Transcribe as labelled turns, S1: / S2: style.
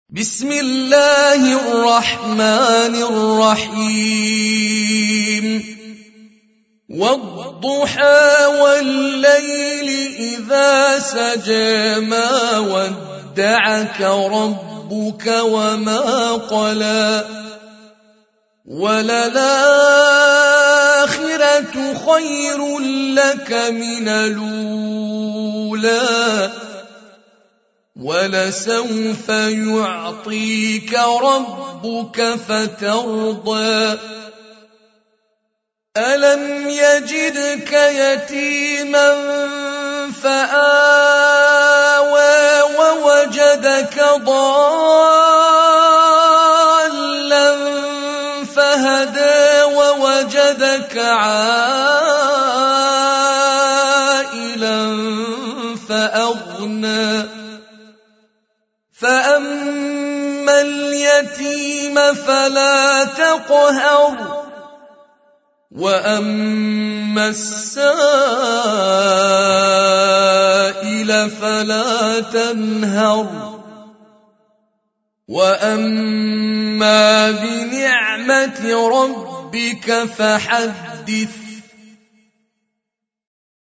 S1: بسم الله الرحمن الرحيم والضحى والليل إذا سجى ما ودعك ربك وما قلى وللآخرة خير لك من الأولى ولسوف يعطيك ربك فترضى ألم يجدك يتيما فآوى ووجدك ضالا فهدى ووجدك عائلا فأغنى فأما اليتيم فلا تقهر وأما السائل فلا تنهر وأما بنعمة ربك فحدث